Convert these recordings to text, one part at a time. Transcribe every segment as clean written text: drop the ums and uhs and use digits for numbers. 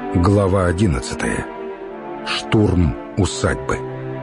Глава 11. Штурм усадьбы.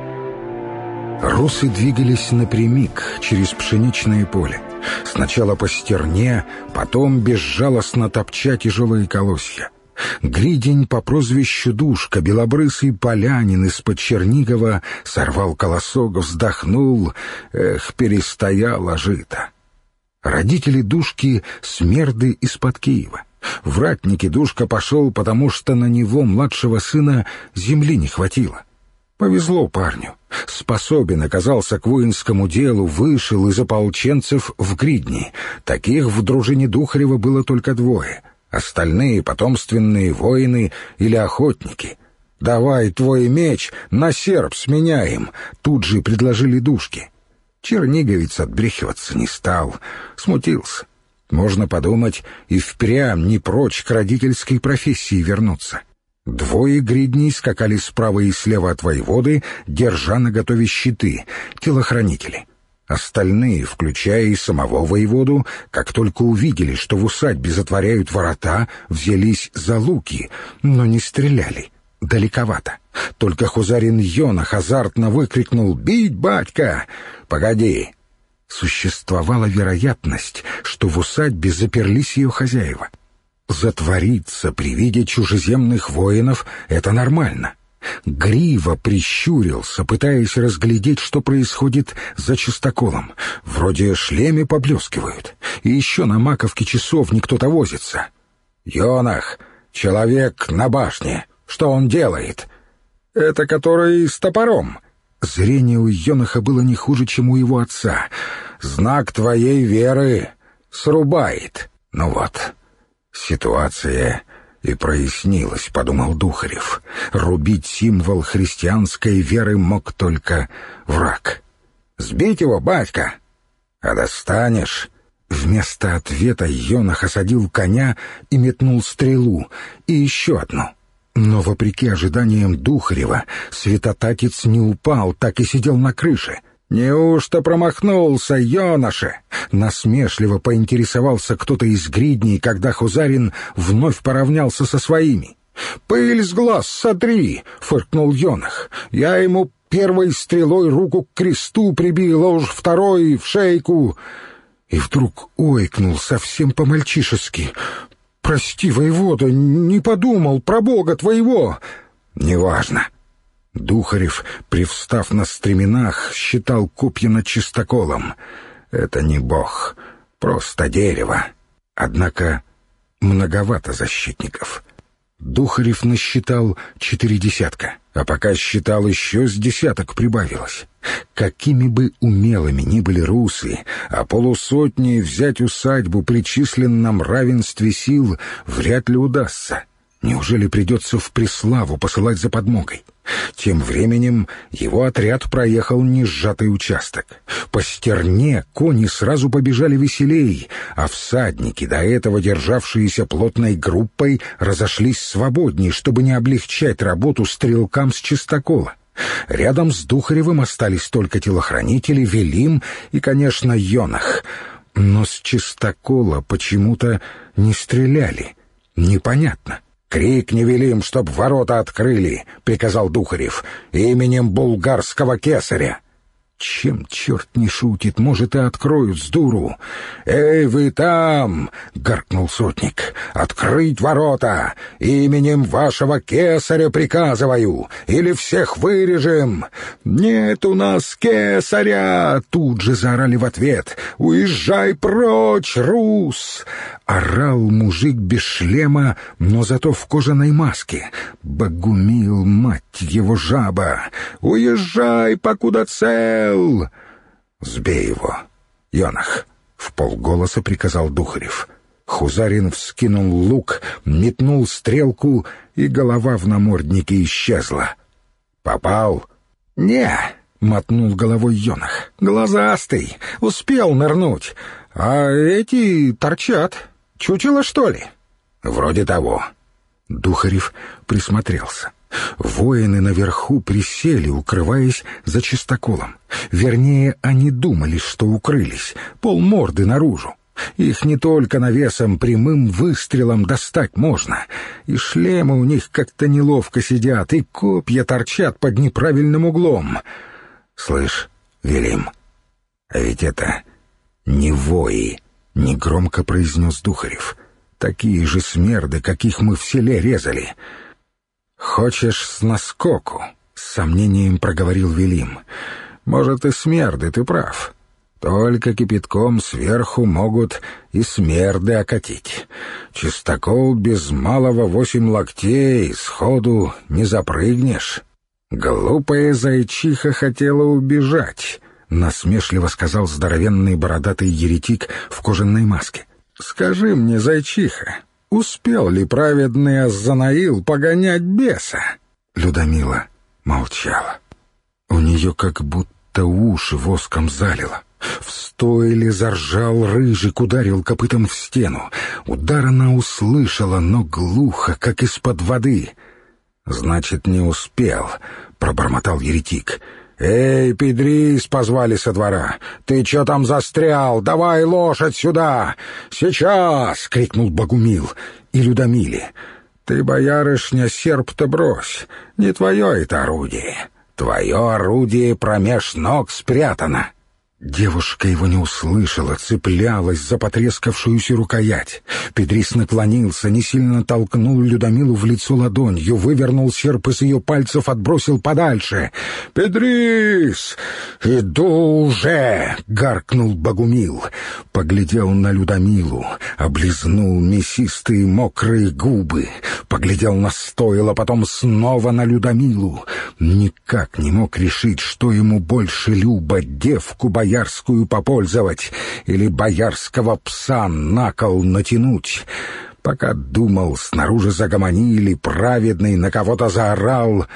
Русы двигались напрямик через пшеничное поле. Сначала по стерне, потом безжалостно топча тяжелые колосья. Гридень по прозвищу Душка, белобрысый полянин из-под Чернигова, сорвал колосок, вздохнул: «Эх, перестояло жито». Родители Душки — смерды из-под Киева. В ратники Душка пошел, потому что на него, младшего сына, земли не хватило. Повезло парню. Способен оказался к воинскому делу, вышел из ополченцев в Гридни. Таких в дружине Духарева было только двое. Остальные — потомственные воины или охотники. «Давай твой меч на серп сменяем», — тут же предложили Душке. Черниговец отбрехиваться не стал, смутился. Можно подумать, и впрямь не прочь к родительской профессии вернуться. Двое гридней скакали справа и слева от воеводы, держа наготове щиты, телохранители. Остальные, включая и самого воеводу, как только увидели, что в усадьбе затворяют ворота, взялись за луки, но не стреляли. Далековато. Только хузарин Йонах азартно выкрикнул: «Бить, батька!» «Погоди!» Существовала вероятность, что в усадьбе заперлись ее хозяева. Затвориться при виде чужеземных воинов — это нормально. Грива прищурился, пытаясь разглядеть, что происходит за чистоколом. Вроде шлеме поблескивают, и еще на маковке часовни кто-то возится. «Йонах, человек на башне. Что он делает?» «Это который с топором». Зрение у Йонаха было не хуже, чем у его отца. «Знак твоей веры срубает». Ну вот, ситуация и прояснилась, подумал Духарев. Рубить символ христианской веры мог только враг. «Сбить его, батька!» «А достанешь?» Вместо ответа Йонах осадил коня и метнул стрелу, и еще одну. Но, вопреки ожиданиям Духарева, святотатец не упал, так и сидел на крыше. «Неужто промахнулся, Йонаше?» Насмешливо поинтересовался кто-то из гридней, когда хузарин вновь поравнялся со своими. «Пыль с глаз сотри!» — фыркнул Йонах. «Я ему первой стрелой руку к кресту прибил, а уж второй — в шейку». И вдруг ойкнул совсем по-мальчишески: «Прости, воевода, не подумал про Бога твоего». «Неважно». Духарев, привстав на стременах, считал копья над чистоколом. «Это не Бог, просто дерево. Однако многовато защитников». Духарев насчитал 4 десятка, а пока считал, еще с десяток прибавилось. Какими бы умелыми ни были русы, а полусотни взять усадьбу при численном равенстве сил вряд ли удастся. Неужели придется в Преславу посылать за подмогой? Тем временем его отряд проехал несжатый участок. По стерне кони сразу побежали веселей, а всадники, до этого державшиеся плотной группой, разошлись свободнее, чтобы не облегчать работу стрелкам с чистокола. Рядом с Духаревым остались только телохранители, Велим и, конечно, Йонах. Но с чистокола почему-то не стреляли. Непонятно. «Крикни, Велим, чтоб ворота открыли», — приказал Духарев, — «именем булгарского кесаря». Чем черт не шутит, может, и откроют с дуру. «Эй, вы там!» — гаркнул сотник. «Открыть ворота! Именем вашего кесаря приказываю! Или всех вырежем!» «Нет у нас кесаря!» — тут же заорали в ответ. «Уезжай прочь, рус!» Орал мужик без шлема, но зато в кожаной маске. Богумил, мать его, жаба! «Уезжай, покуда цел!» «Сбей его, Йонах!» — вполголоса приказал Духарев. Хузарин вскинул лук, метнул стрелку, и голова в наморднике исчезла. «Попал?» «Не!» — мотнул головой Йонах. «Глазастый! Успел нырнуть! А эти торчат! Чучело, что ли?» «Вроде того». Духарев присмотрелся. Воины наверху присели, укрываясь за чистоколом. Вернее, они думали, что укрылись, полморды наружу. Их не только навесом, прямым выстрелом достать можно. И шлемы у них как-то неловко сидят, и копья торчат под неправильным углом. Слышь, Велим, а ведь это не вои, — негромко произнес Духарев. Такие же смерды, каких мы в селе резали. Хочешь с наскоку? — с сомнением проговорил Велим. Может, и смерды, ты прав. Только кипятком сверху могут и смерды окатить. Чистокол без малого 8 локтей, сходу не запрыгнешь. Глупая зайчиха хотела убежать, — насмешливо сказал здоровенный бородатый еретик в кожаной маске. Скажи мне, зайчиха, успел ли праведный Азанаил погонять беса? Людмила молчала. У нее как будто уши воском залило. В стойле заржал Рыжик, ударил копытом в стену. Удар она услышала, но глухо, как из-под воды. «Значит, не успел», — пробормотал еретик. «Эй, Педрис!» — позвали со двора. «Ты чё там застрял? Давай лошадь сюда!» «Сейчас!» — крикнул Богумил. И Людмиле: «Ты, боярышня, серп-то брось, не твое это орудие. Твое орудие промеж ног спрятано». Девушка его не услышала, цеплялась за потрескавшуюся рукоять. Педрис наклонился, не сильно толкнул Людмилу в лицо ладонью, вывернул серп из ее пальцев, отбросил подальше. «Педрис! Иду уже!» — гаркнул Богумил. Поглядел на Людмилу, облизнул мясистые мокрые губы, поглядел на стойло, потом снова на Людмилу. Никак не мог решить, что ему больше любо: девку боярскую попользовать или боярского пса на кол натянуть. Пока думал, снаружи загомонили, праведный на кого-то заорал.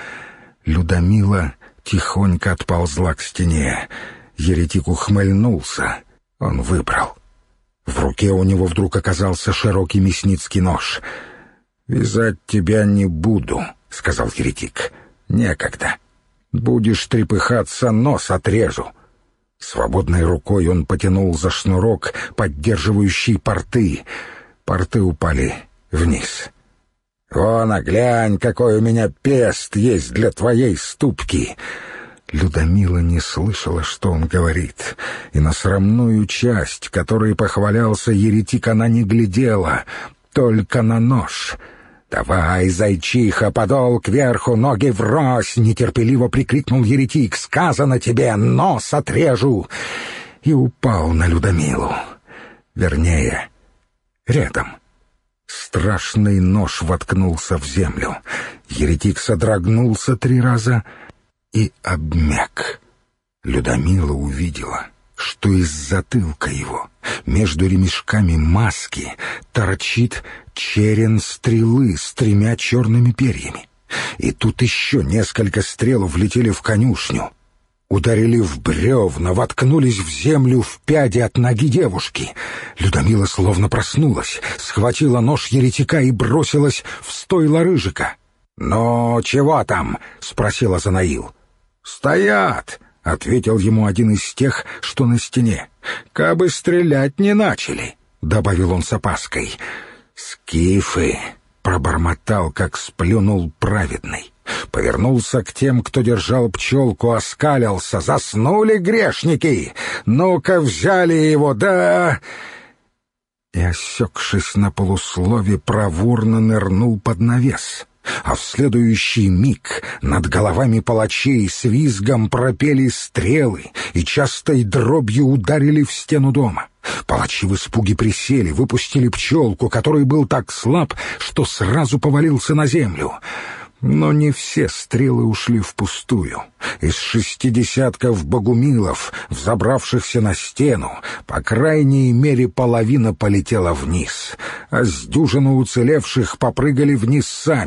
Людмила тихонько отползла к стене. Еретик ухмыльнулся. Он выбрал. В руке у него вдруг оказался широкий мясницкий нож. «Вязать тебя не буду», — сказал еретик. «Некогда. Будешь трепыхаться, нос отрежу». Свободной рукой он потянул за шнурок, поддерживающий порты. Порты упали вниз. «Вон, глянь, какой у меня пест есть для твоей ступки!» Людмила не слышала, что он говорит, и на срамную часть, которой похвалялся еретик, она не глядела, только на нож. «Давай, зайчиха, подол кверху, ноги врозь!» — нетерпеливо прикрикнул еретик. «Сказано тебе, нос отрежу!» И упал на Людмилу. Вернее, рядом. Страшный нож воткнулся в землю. Еретик содрогнулся 3 раза и обмяк. Людмила увидела, что из затылка его, между ремешками маски, торчит черен стрелы с 3 черными перьями. И тут еще несколько стрел влетели в конюшню, ударили в бревна, воткнулись в землю в пяди от ноги девушки. Людмила словно проснулась, схватила нож еретика и бросилась в стойло Рыжика. «Ну, чего там?» — спросил Азанаил. «Стоят!» — ответил ему один из тех, что на стене. «Кабы стрелять не начали», — добавил он с опаской. «Скифы!» — пробормотал, как сплюнул праведный. Повернулся к тем, кто держал пчелку, оскалился. «Заснули грешники! Ну-ка, взяли его, да...» И, осекшись на полуслове, проворно нырнул под навес. А в следующий миг над головами палачей с визгом пропели стрелы и частой дробью ударили в стену дома. Палачи в испуге присели, выпустили пчелку, который был так слаб, что сразу повалился на землю. Но не все стрелы ушли впустую. Из 60 богумилов, взобравшихся на стену, по крайней мере половина полетела вниз, а с дюжины уцелевших попрыгали вниз сами.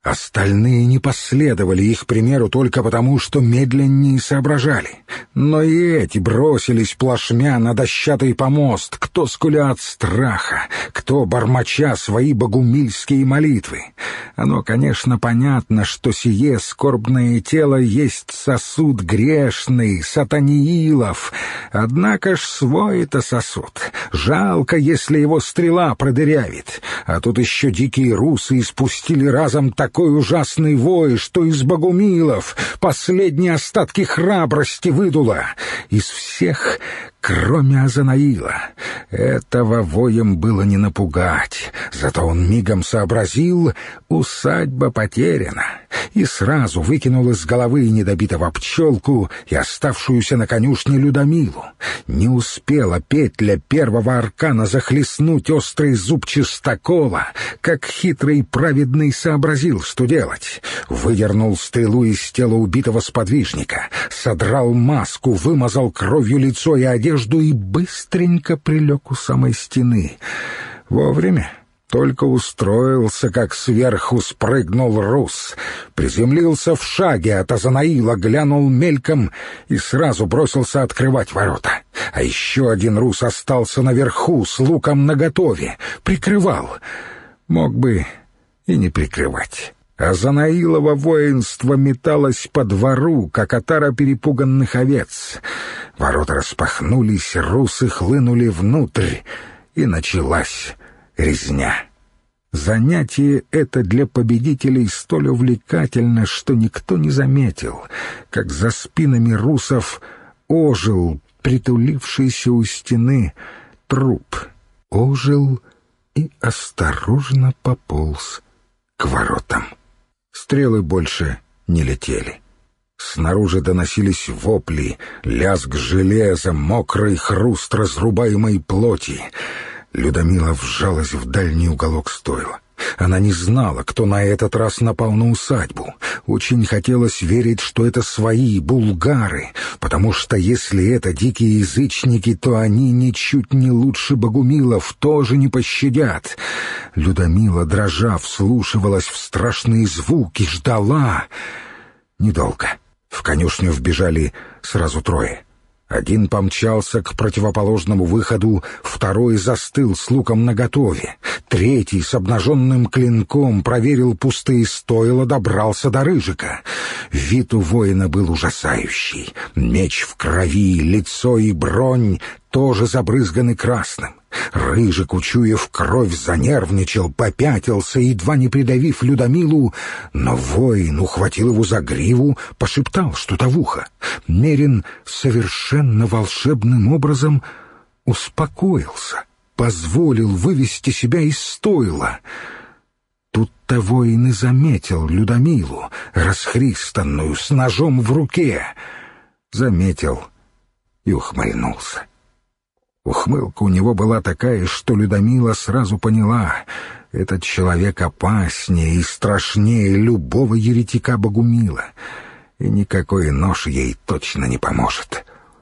Остальные не последовали их примеру только потому, что медленнее соображали. Но и эти бросились плашмя на дощатый помост, кто скуля от страха, кто бормоча свои богумильские молитвы. Оно, конечно, понятно, что сие скорбное тело есть сосуд грешный, сатаниилов. Однако ж свой-то сосуд. Жалко, если его стрела продырявит. А тут еще дикие русы испустили разом такой ужасный вой, что из богумилов последние остатки храбрости выдуло. Из всех, кроме Азанаила. Этого воем было не напугать, зато он мигом сообразил — усадьба потеряна, и сразу выкинул из головы недобитого пчелку и оставшуюся на конюшне Людомилу. Не успела петля первого аркана захлестнуть острый зуб чистокола, как хитрый праведный сообразил, что делать. Выдернул стрелу из тела убитого сподвижника, содрал маску, вымазал кровью лицо и одежду и быстренько прилег у самой стены. Вовремя. Только устроился, как сверху спрыгнул рус. Приземлился в шаге от Азанаила, глянул мельком и сразу бросился открывать ворота. А еще один рус остался наверху с луком наготове, прикрывал. Мог бы и не прикрывать. Азанаилово воинство металось по двору, как отара перепуганных овец. Ворота распахнулись, русы хлынули внутрь, и началась резня. Занятие это для победителей столь увлекательно, что никто не заметил, как за спинами русов ожил притулившийся у стены труп. Ожил и осторожно пополз к воротам. Стрелы больше не летели. Снаружи доносились вопли, лязг железа, мокрый хруст разрубаемой плоти. Людомила вжалась в дальний уголок стойла. Она не знала, кто на этот раз напал на усадьбу. Очень хотелось верить, что это свои, булгары, потому что если это дикие язычники, то они ничуть не лучше богумилов, тоже не пощадят. Людомила, дрожа, вслушивалась в страшные звуки, ждала. Недолго. В конюшню вбежали сразу трое. Один помчался к противоположному выходу, второй застыл с луком наготове, третий с обнаженным клинком проверил пустые стойла, добрался до Рыжика. Вид у воина был ужасающий. Меч в крови, лицо и бронь тоже забрызганы красным. Рыжик, учуяв кровь, занервничал, попятился, едва не придавив Людомилу, но воин ухватил его за гриву, пошептал что-то в ухо. Мерин совершенно волшебным образом успокоился, позволил вывести себя из стойла. Тут-то воин и заметил Людомилу, расхристанную, с ножом в руке. Заметил и ухмыльнулся. Ухмылка у него была такая, что Людомила сразу поняла — этот человек опаснее и страшнее любого еретика-богумила, и никакой нож ей точно не поможет.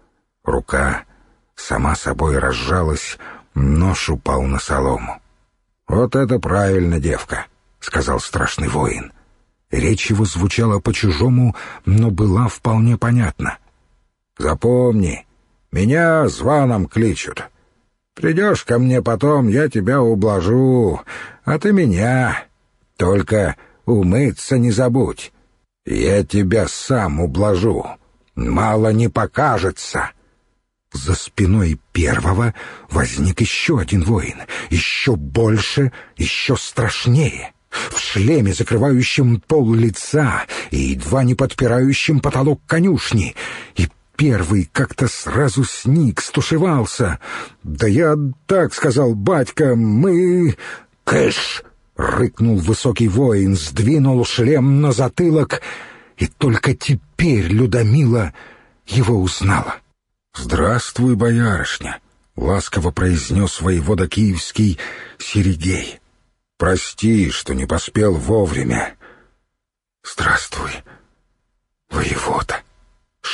Рука сама собой разжалась, нож упал на солому. «Вот это правильно, девка», — сказал страшный воин. Речь его звучала по-чужому, но была вполне понятна. «Запомни, меня званом кличут. Придешь ко мне потом, я тебя ублажу, а ты меня. Только умыться не забудь. Я тебя сам ублажу. Мало не покажется». За спиной первого возник еще один воин, еще больше, еще страшнее, в шлеме, закрывающем пол лица и едва не подпирающем потолок конюшни. И первый как-то сразу сник, стушевался. «Да я так сказал, батька, мы...» «Кыш!» — рыкнул высокий воин, сдвинул шлем на затылок, и только теперь Людомила его узнала. «Здравствуй, боярышня!» — ласково произнес воевода киевский Серегей. «Прости, что не поспел вовремя». «Здравствуй, воевода!» —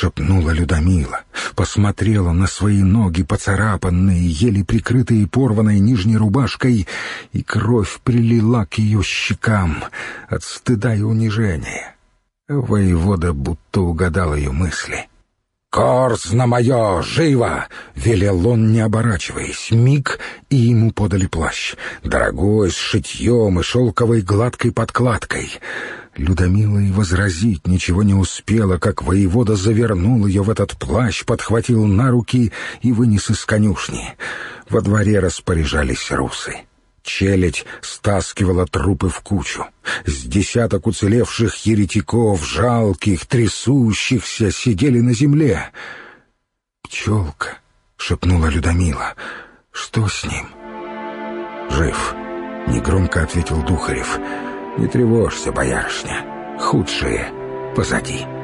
шепнула Людмила, посмотрела на свои ноги, поцарапанные, еле прикрытые порванной нижней рубашкой, и кровь прилила к ее щекам от стыда и унижения. Воевода будто угадал ее мысли. «Корзно мое, живо!» — велел он, не оборачиваясь. Миг, и ему подали плащ. Дорогой, с шитьем и шелковой гладкой подкладкой. Людмила и возразить ничего не успела, как воевода завернул ее в этот плащ, подхватил на руки и вынес из конюшни. Во дворе распоряжались русы. Челядь стаскивала трупы в кучу. С десяток уцелевших еретиков, жалких, трясущихся, сидели на земле. «Пчелка», — шепнула Людмила, — «что с ним?» «Жив», — негромко ответил Духарев. «Не тревожься, боярышня, худшее позади».